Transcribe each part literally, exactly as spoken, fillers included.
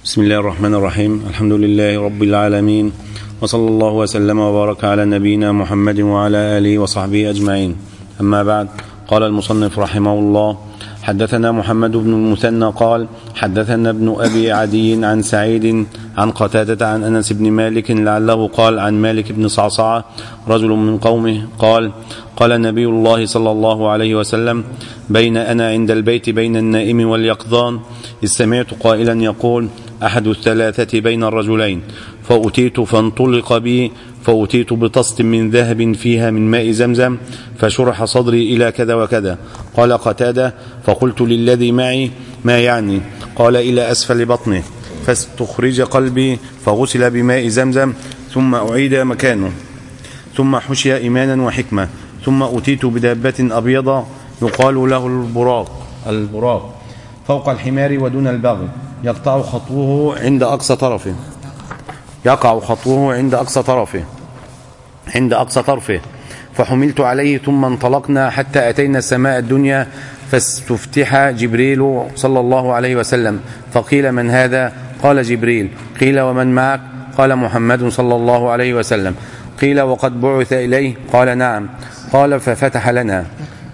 بسم الله الرحمن الرحيم. الحمد لله رب العالمين، وصلى الله وسلم وبارك على نبينا محمد وعلى آله وصحبه أجمعين. أما بعد، قال المصنف رحمه الله: حدثنا محمد بن المثنى قال حدثنا ابن أبي عدي عن سعيد عن قتادة عن أنس بن مالك لعله قال عن مالك بن صعصعة رجل من قومه قال: قال نبي الله صلى الله عليه وسلم: بين أنا عند البيت بين النائم واليقظان إذ سمعت قائلا يقول: أحد الثلاثة بين الرجلين، فأتيت فانطلق بي فأتيت بطست من ذهب فيها من ماء زمزم فشرح صدري إلى كذا وكذا. قال قتادة: فقلت للذي معي: ما يعني؟ قال: إلى أسفل بطنه. فاستخرج قلبي فغسل بماء زمزم ثم أعيد مكانه، ثم حشي إيمانا وحكمة، ثم أتيت بدابة أبيضة يقال له البراق البراق فوق الحمار ودون البغل، يقطع خطوه عند أقصى طرفه يقع خطوه عند أقصى طرفه عند أقصى طرفه فحملت عليه، ثم انطلقنا حتى أتينا السماء الدنيا، فاستفتح جبريل صلى الله عليه وسلم، فقيل: من هذا؟ قال: جبريل. قيل: ومن معك؟ قال: محمد صلى الله عليه وسلم. قيل: وقد بعث إليه؟ قال: نعم. قال: ففتح لنا.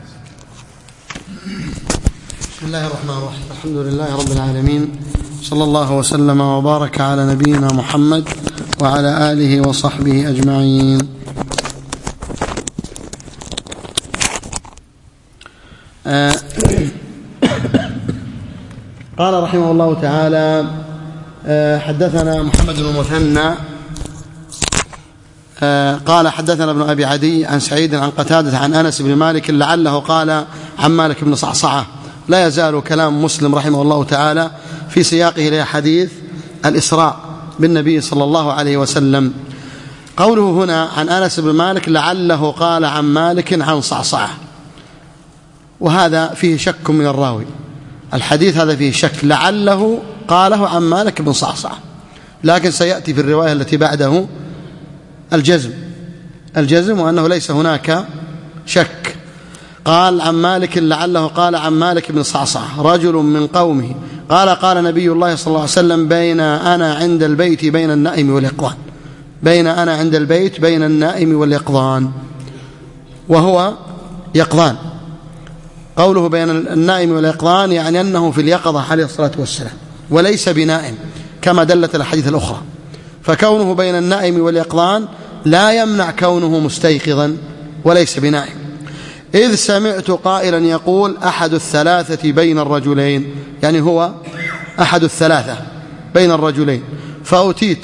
بسم الله الرحمن الرحيم. الحمد لله رب العالمين، صلى الله وسلم وبارك على نبينا محمد وعلى آله وصحبه أجمعين. آه قال رحمه الله تعالى: آه حدثنا محمد بن المثنى آه قال حدثنا ابن أبي عدي عن سعيد عن قتادة عن أنس بن مالك لعله قال عن مالك بن صعصعة. لا يزال كلام مسلم رحمه الله تعالى في سياقه لحديث الإسراء بالنبي صلى الله عليه وسلم. قوله هنا عن أنس بن مالك لعله قال عن مالك عن صعصعة، وهذا فيه شك من الراوي. الحديث هذا فيه شك، لعله قاله عن مالك بن صعصعة، لكن سيأتي في الرواية التي بعده الجزم الجزم وأنه ليس هناك شك. قال عن مالك لعله قال عن مالك بن صعصعة رجل من قومه قال: قال نبي الله صلى الله عليه وسلم: بين أنا عند البيت بين النائم واليقظان بين أنا عند البيت بين النائم واليقظان وهو يقظان. قوله بين النائم واليقظان يعني أنه في اليقظة عليه الصلاة والسلام، وليس بنائم كما دلت الأحاديث الأخرى. فكونه بين النائم واليقظان لا يمنع كونه مستيقظا وليس بنائم. إذ سمعت قائلا يقول: أحد الثلاثة بين الرجلين، يعني هو أحد الثلاثة بين الرجلين. فأتيت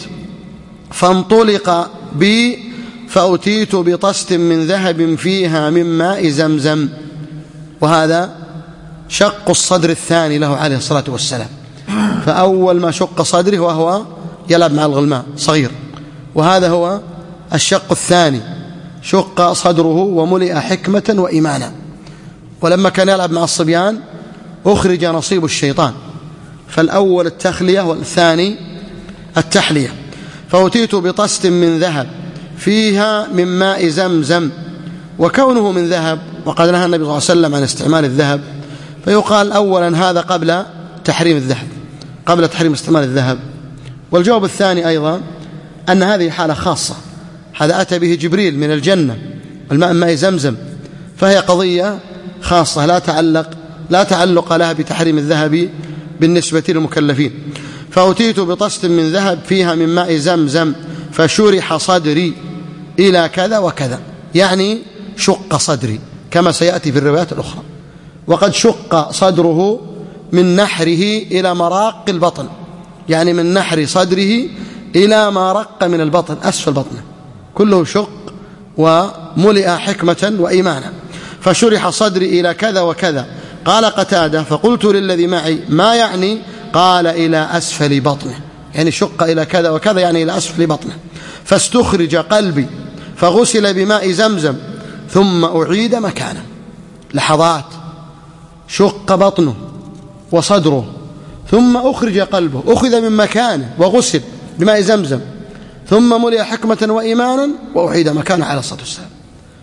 فانطلق بي فأتيت بطست من ذهب فيها من ماء زمزم. وهذا شق الصدر الثاني له عليه الصلاة والسلام. فأول ما شق صدره وهو يلعب مع الغلمان صغير، وهذا هو الشق الثاني، شق صدره وملئ حكمة وإيمانا. ولما كان يلعب مع الصبيان أخرج نصيب الشيطان، فالأول التخلية والثاني التحلية. فأتيت بطست من ذهب فيها من ماء زمزم. وكونه من ذهب، وقد نهى النبي صلى الله عليه وسلم عن استعمال الذهب، فيقال أولا هذا قبل تحريم الذهب قبل تحريم استعمال الذهب. والجواب الثاني أيضا أن هذه حالة خاصة، هذا أتى به جبريل من الجنة، الماء ماء زمزم، فهي قضية خاصة لا تعلق لا تعلق لها بتحريم الذهب بالنسبة للمكلفين. فأتيت بطست من ذهب فيها من ماء زمزم فشرح صدري إلى كذا وكذا، يعني شق صدري كما سيأتي في الروايات الأخرى. وقد شق صدره من نحره إلى مراق البطن، يعني من نحر صدره إلى ما رق من البطن أسفل بطنه، كله شق وملئ حكمة وإيمانا. فشرح صدري إلى كذا وكذا. قال قتادة: فقلت للذي معي: ما يعني؟ قال: إلى أسفل بطنه، يعني شق إلى كذا وكذا يعني إلى أسفل بطنه. فاستخرج قلبي فغسل بماء زمزم ثم أعيد مكانه. لحظات، شق بطنه وصدره ثم أخرج قلبه، أخذ من مكانه وغسل بماء زمزم ثم ملئ حكمة وإيمانا وأعيد مكانه على الصلاة والسلام.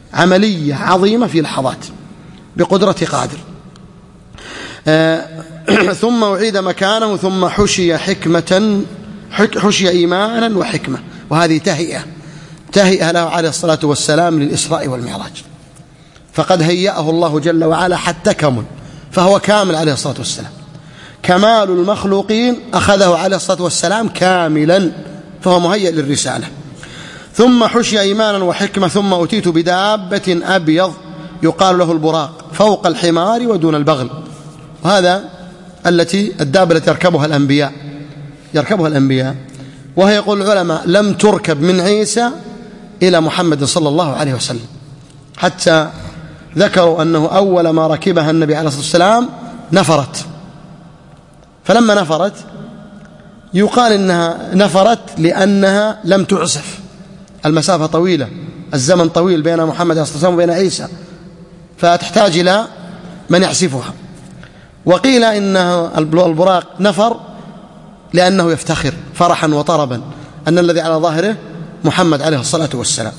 عملية عظيمة في لحظات بقدرة قادر. ثم أعيد مكانه ثم حشي حكمة حشي إيمانا وحكمة، وهذه تهيئة تهيئة له عليه الصلاة والسلام للإسراء والمعراج، فقد هيأه الله جل وعلا حتى كمل، فهو كامل عليه الصلاة والسلام. كمال المخلوقين أخذه عليه الصلاة والسلام كاملا، فهو مهيئ للرسالة. ثم حشي إيمانا وحكمة ثم أتيت بدابة أبيض يقال له البراق فوق الحمار ودون البغل، وهذا التي الدابة التي يركبها الأنبياء يركبها الأنبياء وهي يقول العلماء لم تركب من عيسى إلى محمد صلى الله عليه وسلم، حتى ذكروا أنه أول ما ركبها النبي عليه الصلاة والسلام نفرت، فلما نفرت يقال إنها نفرت لأنها لم تعزف، المسافة طويلة، الزمن طويل بين محمد عليه الصلاة والسلام وبين عيسى، فتحتاج إلى من يعزفها. وقيل إن البراق نفر لأنه يفتخر فرحا وطربا أن الذي على ظاهره محمد عليه الصلاة والسلام.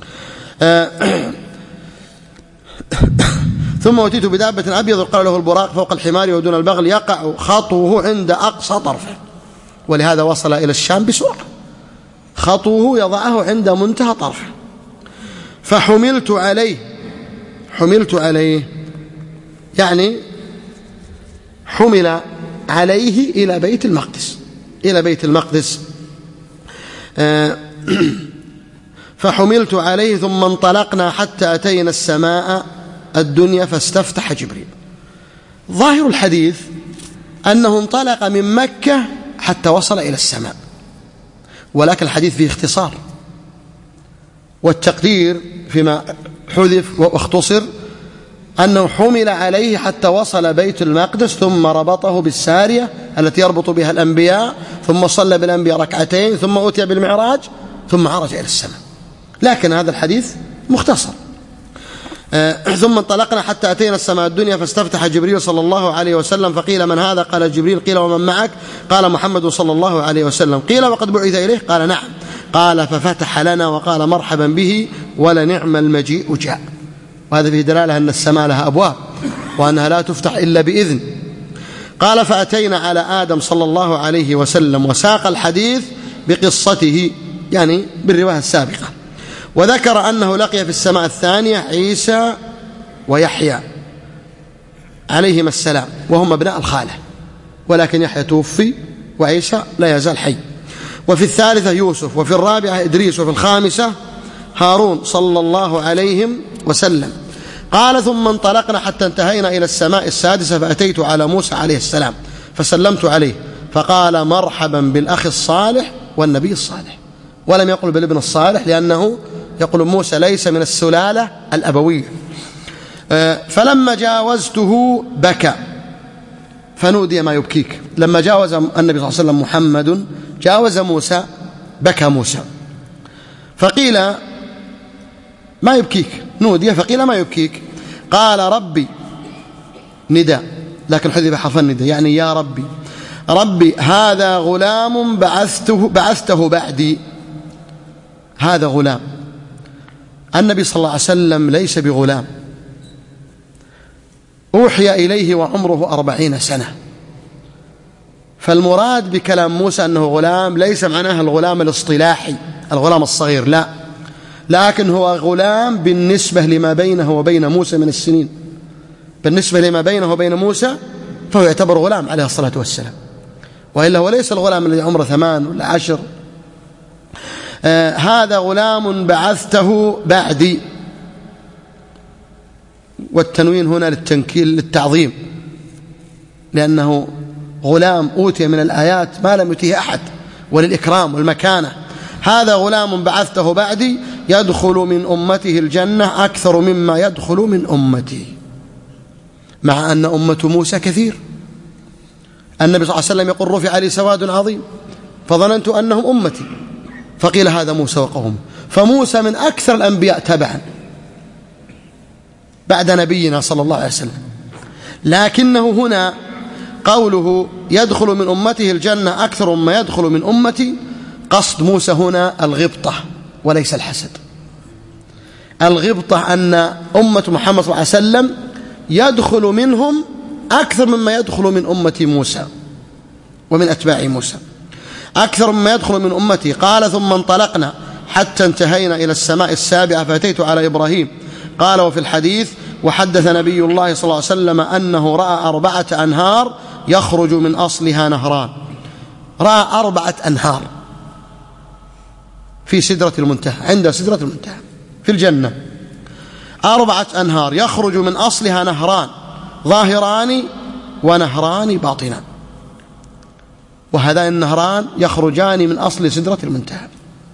ثم أتيت بدابة أبيض يقال له البراق فوق الحمار ودون البغل يقع خطوه عند أقصى طرفه، ولهذا وصل إلى الشام بسرعة، خطوه يضعه عند منتهى طرفه. فحملت عليه حملت عليه يعني حمل عليه إلى بيت المقدس إلى بيت المقدس فحملت عليه ثم انطلقنا حتى أتينا السماء الدنيا فاستفتح جبريل. ظاهر الحديث أنه انطلق من مكة حتى وصل إلى السماء، ولكن الحديث فيه اختصار، والتقدير فيما حذف واختصر أنه حمل عليه حتى وصل بيت المقدس ثم ربطه بالسارية التي يربط بها الأنبياء، ثم صلى بالأنبياء ركعتين، ثم أتي بالمعراج، ثم عرج إلى السماء. لكن هذا الحديث مختصر. آه ثم انطلقنا حتى أتينا السماء الدنيا فاستفتح جبريل صلى الله عليه وسلم فقيل من هذا؟ قال جبريل. قيل ومن معك؟ قال محمد صلى الله عليه وسلم. قيل وقد بعث إليه؟ قال نعم. قال ففتح لنا وقال مرحبا به ولنعم المجيء جاء. وهذا فيه دلالة أن السماء لها أبواب وأنها لا تفتح إلا بإذن. قال فأتينا على آدم صلى الله عليه وسلم، وساق الحديث بقصته يعني بالرواية السابقة، وذكر أنه لقي في السماء الثانية عيسى ويحيى عليهما السلام وهم ابناء الخالة، ولكن يحيى توفي وعيسى لا يزال حي. وفي الثالثة يوسف، وفي الرابعة إدريس، وفي الخامسة هارون صلى الله عليهم وسلم. قال ثم انطلقنا حتى انتهينا إلى السماء السادسة فأتيت على موسى عليه السلام فسلمت عليه فقال مرحبا بالأخ الصالح والنبي الصالح، ولم يقل بالابن الصالح لأنه يقول موسى ليس من السلالة الأبوية. فلما جاوزته بكى فنودي ما يبكيك. لما جاوز النبي صلى الله عليه وسلم محمد جاوز موسى بكى موسى، فقيل ما يبكيك، نودي فقيل ما يبكيك، قال ربي نداء لكن حذف حرف النداء يعني يا ربي ربي هذا غلام بعثته بعثته بعدي. هذا غلام، النبي صلى الله عليه وسلم ليس بغلام، أوحي إليه وعمره أربعين سنة، فالمراد بكلام موسى أنه غلام ليس معناه الغلام الاصطلاحي الغلام الصغير، لا، لكن هو غلام بالنسبة لما بينه وبين موسى من السنين، بالنسبة لما بينه وبين موسى فهو يعتبر غلام عليه الصلاة والسلام، وإلا هو ليس الغلام الذي عمره ثمان ولا عشر. آه هذا غلام بعثته بعدي، والتنوين هنا للتنكيل للتعظيم، لأنه غلام أوتي من الآيات ما لم يؤتيه أحد، وللإكرام والمكانة. هذا غلام بعثته بعدي يدخل من أمته الجنة أكثر مما يدخل من أمتي، مع أن أمة موسى كثير. النبي صلى الله عليه وسلم يقول رفع لي سواد عظيم فظننت أنهم أمتي، فقيل هذا موسى وقومه، فموسى من أكثر الأنبياء تبعا بعد نبينا صلى الله عليه وسلم. لكنه هنا قوله يدخل من أمته الجنة أكثر مما يدخل من أمتي، قصد موسى هنا الغبطة وليس الحسد. الغبطة أن أمة محمد صلى الله عليه وسلم يدخل منهم أكثر مما يدخل من أمة موسى ومن أتباع موسى، أكثر مما يدخل من أمتي. قال ثم انطلقنا حتى انتهينا إلى السماء السابعة فأتيت على إبراهيم. قال وفي الحديث وحدث نبي الله صلى الله عليه وسلم أنه رأى أربعة أنهار يخرج من أصلها نهران. رأى أربعة أنهار في سدرة المنتهى، عند سدرة المنتهى في الجنة، أربعة أنهار يخرج من أصلها نهران ظاهران ونهران باطنان، وهذان النهران يخرجان من أصل سدرة المنتهى،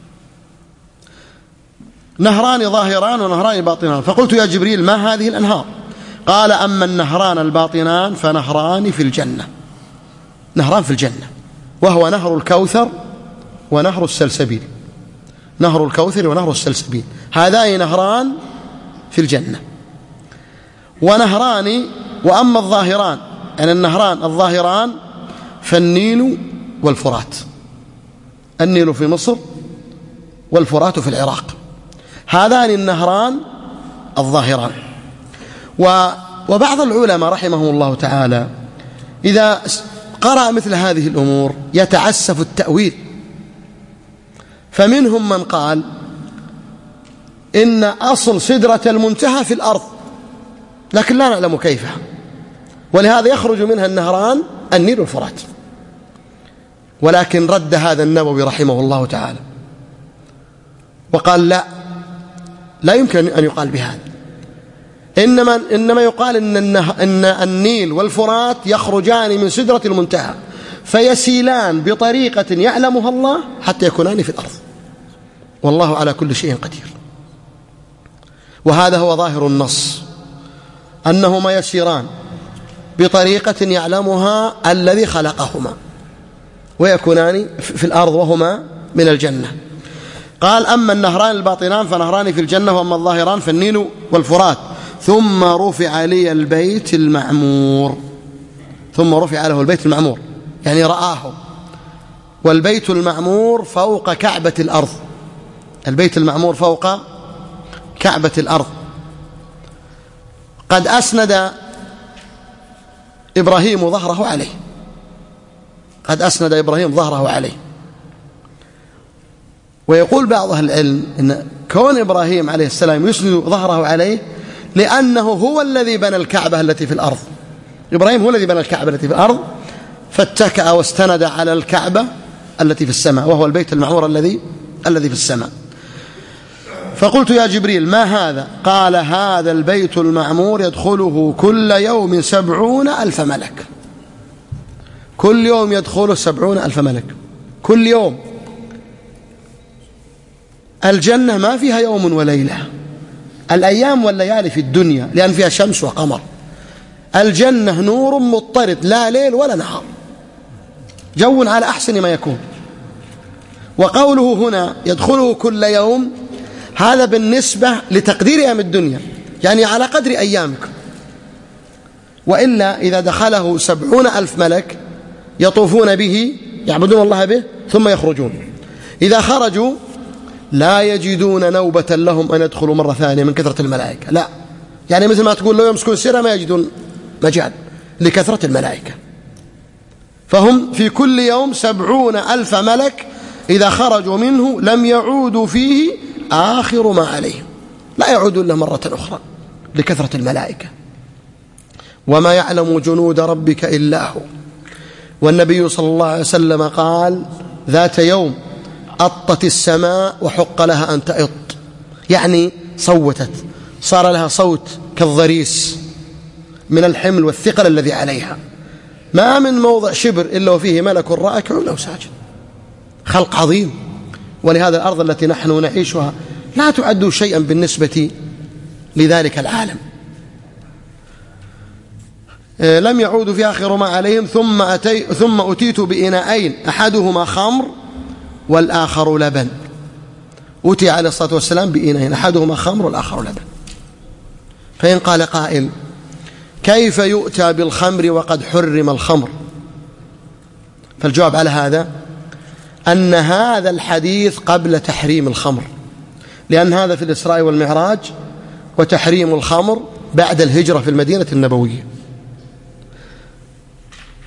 نهران ظاهران ونهران باطنان. فقلت يا جبريل ما هذه الأنهار؟ قال أما النهران الباطنان فنهران في الجنة، نهران في الجنة، وهو نهر الكوثر ونهر السلسبيل، نهر الكوثر ونهر السلسبيل، هذان نهران في الجنة. ونهران وأما الظاهران يعني النهران الظاهران فالنيل والفرات، النيل في مصر والفرات في العراق، هذان النهران الظاهران. وبعض العلماء رحمهم الله تعالى إذا قرأ مثل هذه الأمور يتعسف التأويل، فمنهم من قال إن أصل سدرة المنتهى في الأرض لكن لا نعلم كيفها، ولهذا يخرج منها النهران النيل والفرات. ولكن رد هذا النووي رحمه الله تعالى وقال لا لا يمكن أن يقال بهذا، إنما, إنما يقال إن, إن النيل والفرات يخرجان من سدرة المنتهى فيسيلان بطريقة يعلمها الله حتى يكونان في الأرض، والله على كل شيء قدير. وهذا هو ظاهر النص أنهما يسيران بطريقة يعلمها الذي خلقهما ويكونان في الأرض وهما من الجنة. قال أما النهران الباطنان فنهران في الجنة، وأما الظاهران فالنيل والفرات. ثم رفع لي البيت المعمور، ثم رفع له البيت المعمور يعني رآه، والبيت المعمور فوق كعبة الأرض، البيت المعمور فوق كعبة الأرض. قد أسند إبراهيم ظهره عليه، قد أسند إبراهيم ظهره عليه. ويقول بعض أهل العلم إن كون إبراهيم عليه السلام يسند ظهره عليه لأنه هو الذي بنى الكعبة التي في الأرض، إبراهيم هو الذي بنى الكعبة التي في الأرض فاتكأ واستند على الكعبة التي في السماء، وهو البيت المعمور الذي الذي في السماء. فقلت يا جبريل ما هذا؟ قال هذا البيت المعمور يدخله كل يوم سبعون ألف ملك، كل يوم يدخله سبعون ألف ملك كل يوم. الجنة ما فيها يوم وليلة، الأيام والليالي في الدنيا لأن فيها شمس وقمر، الجنة نور مضطرد لا ليل ولا نهار، جو على أحسن ما يكون. وقوله هنا يدخله كل يوم هذا بالنسبة لتقدير أيام الدنيا، يعني على قدر أيامكم، وإلا إذا دخله سبعون ألف ملك يطوفون به يعبدون الله به ثم يخرجون، إذا خرجوا لا يجدون نوبة لهم أن يدخلوا مرة ثانية من كثرة الملائكة، لا، يعني مثل ما تقول لو يمسكون سيرة ما يجدون مجال لكثرة الملائكة. فهم في كل يوم سبعون ألف ملك إذا خرجوا منه لم يعودوا فيه آخر ما عليهم، لا يعودون له مرة أخرى لكثرة الملائكة. وما يعلم جنود ربك إلا هو. والنبي صلى الله عليه وسلم قال ذات يوم أطت السماء وحق لها أن تأط، يعني صوتت، صار لها صوت كالضريس من الحمل والثقل الذي عليها، ما من موضع شبر إلا وفيه ملك راكع أو ساجد، خلق عظيم. ولهذا الأرض التي نحن نعيشها لا تعد شيئا بالنسبة لذلك العالم. لم يعودوا في آخر ما عليهم. ثم, أتي ثم أتيت بإناءين أحدهما خمر والآخر لبن، أتي عليه الصلاة والسلام بإناءين أحدهما خمر والآخر لبن. فإن قال قائل كيف يؤتى بالخمر وقد حرم الخمر؟ فالجواب على هذا أن هذا الحديث قبل تحريم الخمر، لأن هذا في الإسراء والمعراج، وتحريم الخمر بعد الهجرة في المدينة النبوية.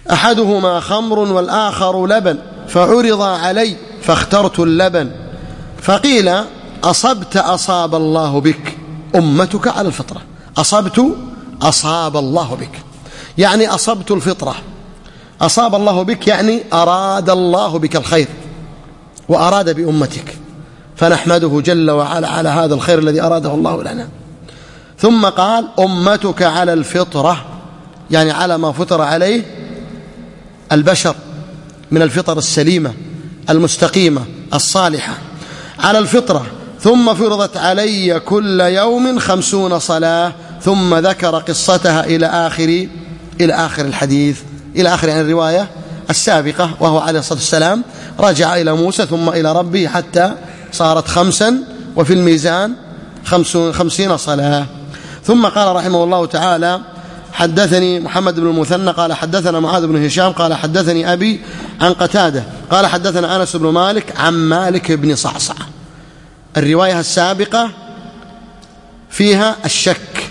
أحدهما خمر والآخر لبن فعرض علي فاخترت اللبن فقيل أصبت أصاب الله بك أمتك على الفطرة. أصبت أصاب الله بك يعني أصبت الفطرة. أصاب الله بك يعني أراد الله بك الخير وأراد بأمتك، فنحمده جل وعلا على هذا الخير الذي أراده الله لنا. ثم قال أمتك على الفطرة يعني على ما فطر عليه البشر من الفطر السليمة المستقيمة الصالحة على الفطرة. ثم فرضت علي كل يوم خمسون صلاة. ثم ذكر قصتها إلى آخر إلى آخر الحديث، إلى آخر يعني الرواية السابقة، وهو عليه الصلاة والسلام رجع إلى موسى ثم إلى ربه حتى صارت خمسا وفي الميزان خمسين صلاة. ثم قال رحمه الله تعالى حدثني محمد بن المثنى قال حدثنا معاذ بن هشام قال حدثني أبي عن قتادة قال حدثنا أنس بن مالك عن مالك بن صعصعة. الرواية السابقة فيها الشك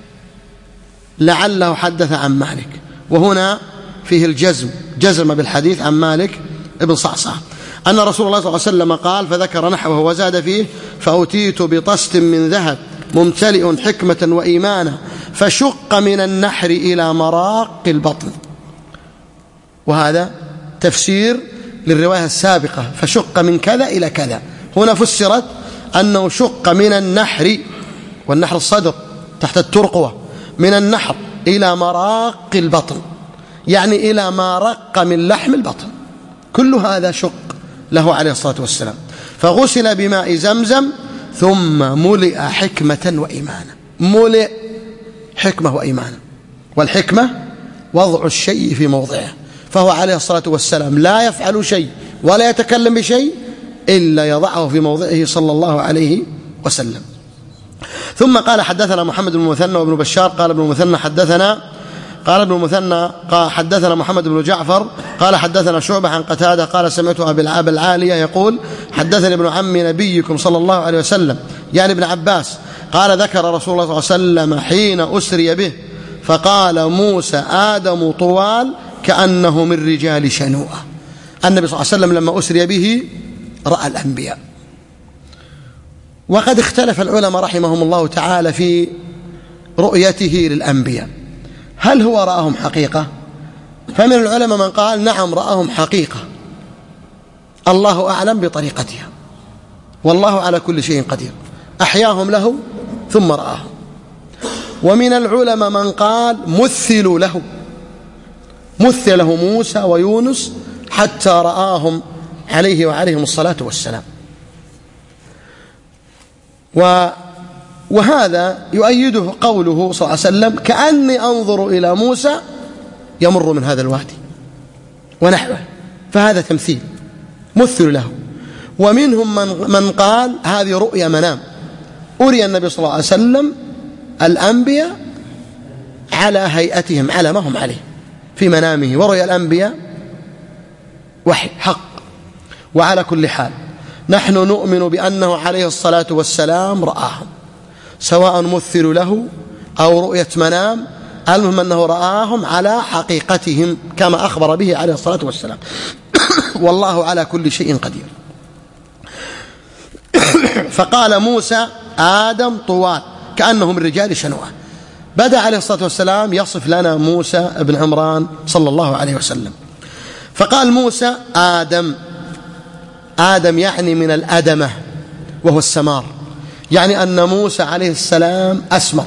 لعله حدث عن مالك، وهنا فيه الجزم جزم بالحديث عن مالك بن صعصعة أن رسول الله صلى الله عليه وسلم قال فذكر نحوه وزاد فيه فأتيت بطست من ذهب ممتلئ حكمة وإيمانا فشق من النحر إلى مراق البطن. وهذا تفسير للرواية السابقة فشق من كذا إلى كذا. هنا فسرت أنه شق من النحر، والنحر الصدر تحت الترقوة، من النحر إلى مراق البطن يعني إلى ما رق من لحم البطن. كل هذا شق له عليه الصلاة والسلام. فغسل بماء زمزم ثم ملئ حكمة وإيمانا. ملئ حكمة وإيمانا، والحكمة وضع الشيء في موضعه، فهو عليه الصلاة والسلام لا يفعل شيء ولا يتكلم بشيء إلا يضعه في موضعه صلى الله عليه وسلم. ثم قال حدثنا محمد بن المثنى وابن بشار قال ابن المثنى حدثنا قال ابن المثنى قال حدثنا محمد بن جعفر قال حدثنا شعبة عن قتادة قال سمعت أبي العالية يقول حدثني ابن عم نبيكم صلى الله عليه وسلم يعني ابن عباس قال ذكر رسول الله صلى الله عليه وسلم حين أسري به فقال موسى آدم طوال كأنه من رجال شنوءة. النبي صلى الله عليه وسلم لما أسري به رأى الأنبياء. وقد اختلف العلماء رحمهم الله تعالى في رؤيته للأنبياء، هل هو رأهم حقيقة؟ فمن العلماء من قال نعم رأهم حقيقة، الله أعلم بطريقتها، والله على كل شيء قدير، أحياهم له ثم رآهم. ومن العلماء من قال مثلوا له، مثل له موسى ويونس حتى رآهم عليه وعليهم الصلاة والسلام. وهذا يؤيده قوله صلى الله عليه وسلم كأني أنظر إلى موسى يمر من هذا الوادي ونحوه، فهذا تمثيل مثل له. ومنهم من, من قال هذه رؤيا منام، أري النبي صلى الله عليه وسلم الأنبياء على هيئتهم على ما هم عليه في منامه، ورؤيا الأنبياء وحي حق. وعلى كل حال نحن نؤمن بأنه عليه الصلاة والسلام رآهم، سواء مثل له أو رؤية منام، المهم أنه رآهم على حقيقتهم كما أخبر به عليه الصلاة والسلام. والله على كل شيء قدير. فقال موسى آدم طوال كأنه من رجال شنوءة. بدأ عليه الصلاة والسلام يصف لنا موسى بن عمران صلى الله عليه وسلم، فقال موسى آدم. آدم يعني من الأدمة وهو السمار، يعني أن موسى عليه السلام أسمر.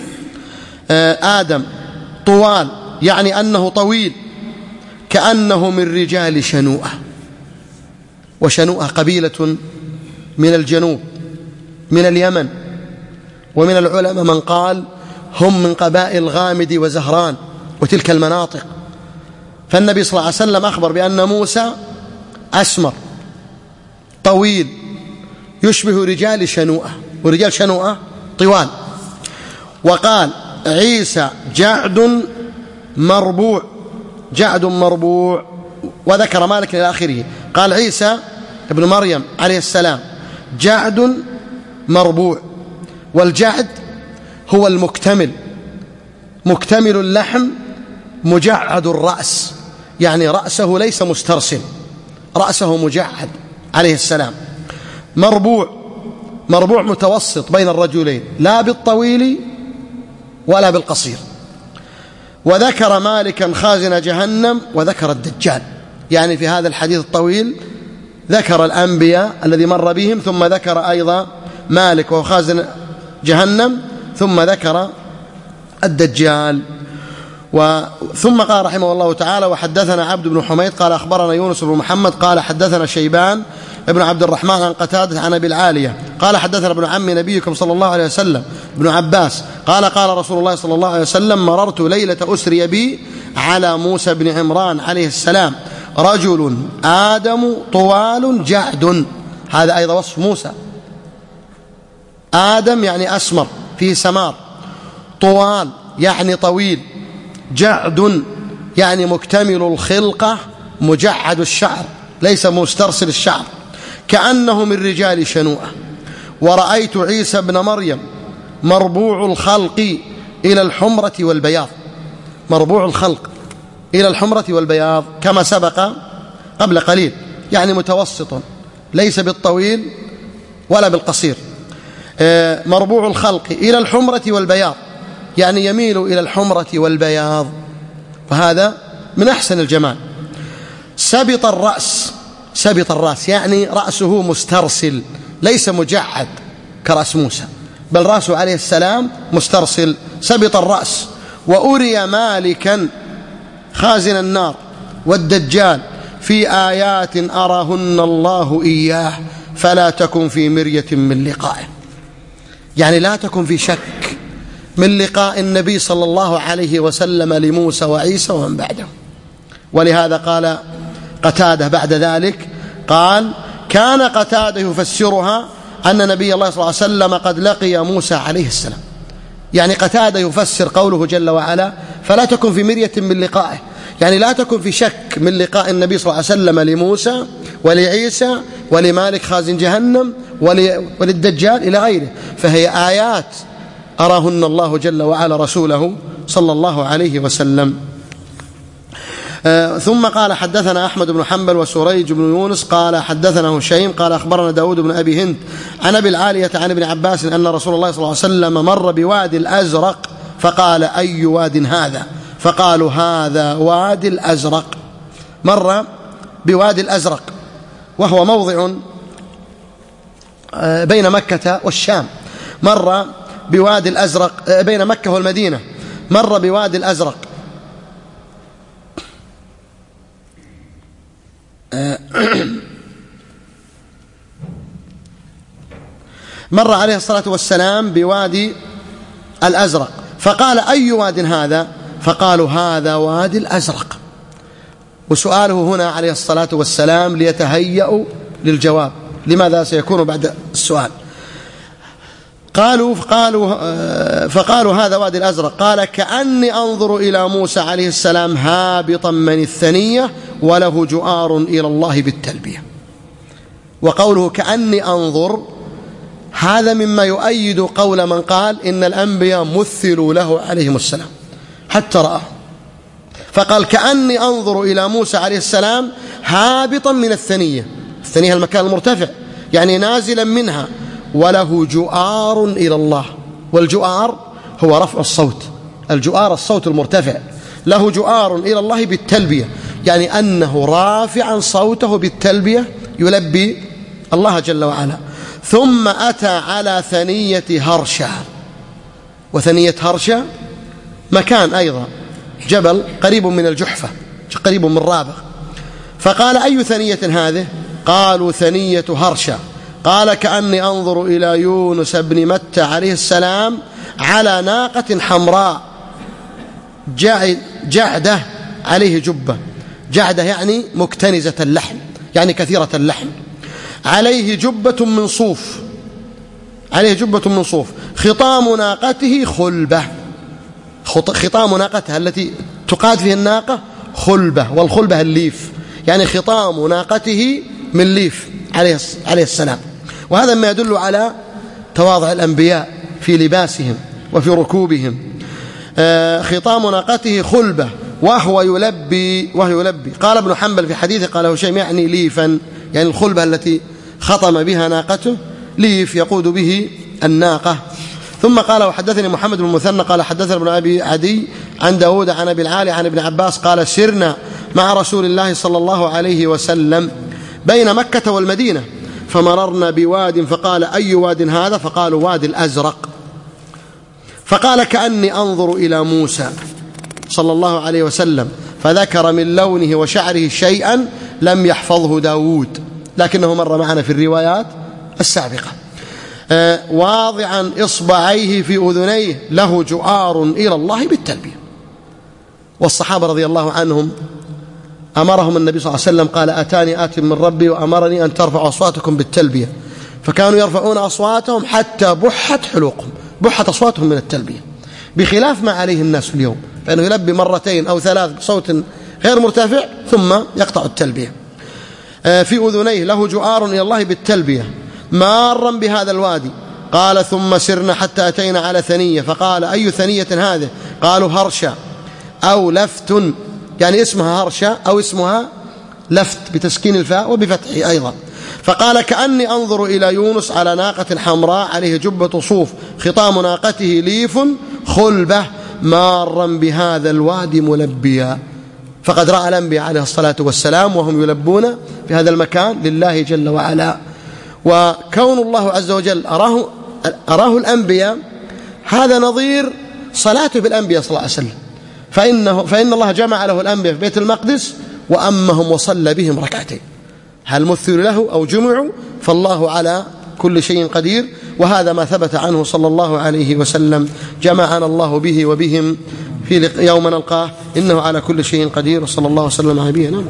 آدم طوال يعني أنه طويل كأنه من رجال شنوءة، وشنوءة قبيلة من الجنوب من اليمن. ومن العلماء من قال هم من قبائل غامد وزهران وتلك المناطق. فالنبي صلى الله عليه وسلم أخبر بأن موسى أسمر طويل يشبه رجال شنوءة، ورجال شنوءة طوال. وقال عيسى جعد مربوع، جعد مربوع. وذكر مالك إلى آخره. قال عيسى ابن مريم عليه السلام جعد مربوع، والجعد هو المكتمل، مكتمل اللحم مجعد الرأس، يعني رأسه ليس مسترسل، رأسه مجعد عليه السلام، مربوع، مربوع متوسط بين الرجلين، لا بالطويل ولا بالقصير. وذكر مالكا خازن جهنم وذكر الدجال، يعني في هذا الحديث الطويل ذكر الأنبياء الذي مر بهم، ثم ذكر أيضا مالك وهو خازن جهنم، ثم ذكر الدجال. ثم قال رحمه الله تعالى: وحدثنا عبد بن حميد قال أخبرنا يونس بن محمد قال حدثنا شيبان ابن عبد الرحمن عن قتادة عن أبي العالية قال حدثنا ابن عم نبيكم صلى الله عليه وسلم ابن عباس قال قال رسول الله صلى الله عليه وسلم: مررت ليلة أسري بي على موسى بن عمران عليه السلام رجل آدم طوال جعد. هذا أيضا وصف موسى، آدم يعني أسمر فيه سمار، طوال يعني طويل، جعد يعني مكتمل الخلقة مجعد الشعر ليس مسترسل الشعر، كأنه من رجال شنوءة. ورأيت عيسى بن مريم مربوع الخلق إلى الحمرة والبياض، مربوع الخلق إلى الحمرة والبياض كما سبق قبل قليل، يعني متوسط ليس بالطويل ولا بالقصير. مربوع الخلق إلى الحمرة والبياض يعني يميل إلى الحمرة والبياض، فهذا من أحسن الجمال. سبط الرأس، سبط الرأس يعني رأسه مسترسل ليس مجعد كرأس موسى، بل رأسه عليه السلام مسترسل سبط الرأس. وأري مالكا خازن النار والدجال في آيات أراهن الله إياه فلا تكن في مرية من لقائه، يعني لا تكن في شك من لقاء النبي صلى الله عليه وسلم لموسى وعيسى ومن بعده. ولهذا قال قتادة بعد ذلك قال: كان قتادة يفسرها أن نبي الله صلى الله عليه وسلم قد لقي موسى عليه السلام، يعني قتادة يفسر قوله جل وعلا: فلا تكن في مرية من لقائه، يعني لا تكن في شك من لقاء النبي صلى الله عليه وسلم لموسى ولعيسى ولمالك خازن جهنم وللدجال إلى غيره، فهي آيات أراهن الله جل وعلا رسوله صلى الله عليه وسلم. آه ثم قال: حدثنا أحمد بن حنبل وسريج بن يونس قال حدثنا هشيم قال أخبرنا داود بن أبي هند عن أبي العالية عن ابن عباس أن رسول الله صلى الله عليه وسلم مر بوادي الأزرق فقال: أي واد هذا؟ فقالوا: هذا وادي الأزرق. مر بوادي الأزرق وهو موضع بين مكة والشام، مر بوادي الأزرق بين مكة والمدينة، مر بوادي الأزرق. مر عليه الصلاة والسلام بوادي الأزرق فقال: أي واد هذا؟ فقالوا: هذا وادي الأزرق. وسؤاله هنا عليه الصلاة والسلام ليتهيأوا للجواب، لماذا سيكون بعد السؤال. قالوا فقالوا فقالوا هذا وادي الأزرق. قال: كأني أنظر إلى موسى عليه السلام هابطا من الثنية وله جؤار إلى الله بالتلبية. وقوله كأني أنظر هذا مما يؤيد قول من قال إن الأنبياء مثلوا له عليهم السلام حتى رآه، فقال: كأني أنظر إلى موسى عليه السلام هابطا من الثنية، الثنية المكان المرتفع يعني نازلا منها، وله جؤار إلى الله. والجؤار هو رفع الصوت، الجؤار الصوت المرتفع، له جؤار إلى الله بالتلبية، يعني أنه رافعا صوته بالتلبية يلبي الله جل وعلا. ثم أتى على ثنية هرشة، وثنية هرشة مكان أيضا جبل قريب من الجحفة، قريب من رابغ. فقال: أي ثنية هذه؟ قالوا: ثنية هرشة. قال: كأني أنظر إلى يونس بن متى عليه السلام على ناقة حمراء جعدة عليه جبة، جعدة يعني مكتنزة اللحم، يعني كثيرة اللحم، عليه جبة من صوف، عليه جبة من صوف، خطام ناقته خلبة، خطام ناقتها التي تقاد فيه الناقة خلبة، والخلبة الليف، يعني خطام ناقته من ليف عليه عليه السلام. وهذا ما يدل على تواضع الأنبياء في لباسهم وفي ركوبهم. خطام ناقته خلبة وهو يلبي وهو يلبي. قال ابن حنبل في حديثه قال هشيم يعني ليفا، يعني الخلبة التي خطم بها ناقته، ليف يقود به الناقة. ثم قال وحدثني محمد بن المثنى قال حدثنا ابن أبي عدي عن داود عن أبي العالي عن ابن عباس قال سرنا مع رسول الله صلى الله عليه وسلم بين مكة والمدينة فمررنا بواد فقال أي واد هذا؟ فقالوا وادي الأزرق. فقال كأني أنظر إلى موسى صلى الله عليه وسلم، فذكر من لونه وشعره شيئا لم يحفظه داود، لكنه مر معنا في الروايات السابقة. آه واضعا إصبعيه في أذنيه له جؤار إلى الله بالتلبية. والصحابة رضي الله عنهم أمرهم النبي صلى الله عليه وسلم قال أتاني آت من ربي وأمرني أن ترفعوا أصواتكم بالتلبية، فكانوا يرفعون أصواتهم حتى بحت حلوقهم، بحت أصواتهم من التلبية، بخلاف ما عليه الناس اليوم، فإنه يلبي مرتين أو ثلاث بصوت غير مرتفع ثم يقطع التلبية. في أذنيه له جؤار إلى الله بالتلبية مارا بهذا الوادي. قال ثم سرنا حتى أتينا على ثنية، فقال أي ثنية هذه؟ قالوا هرشا أو لفت، يعني اسمها هرشا أو اسمها لفت بتسكين الفاء وبفتحه أيضا. فقال كأني أنظر إلى يونس على ناقة حمراء عليه جبة صوف خطام ناقته ليف خلبة مارا بهذا الوادي ملبيا. فقد رأى الأنبياء عليه الصلاة والسلام وهم يلبون في هذا المكان لله جل وعلا. وكون الله عز وجل أراه, أراه الأنبياء هذا نظير صلاته بالأنبياء صلى الله عليه وسلم، فإنه فإن الله جمع له الأنبياء في بيت المقدس وأمهم وصلى بهم ركعتين، هل مثل له أو جمعوا؟ فالله على كل شيء قدير، وهذا ما ثبت عنه صلى الله عليه وسلم، جمعنا الله به وبهم في يوم نلقاه، إنه على كل شيء قدير. وصلى الله وسلم على نبينا.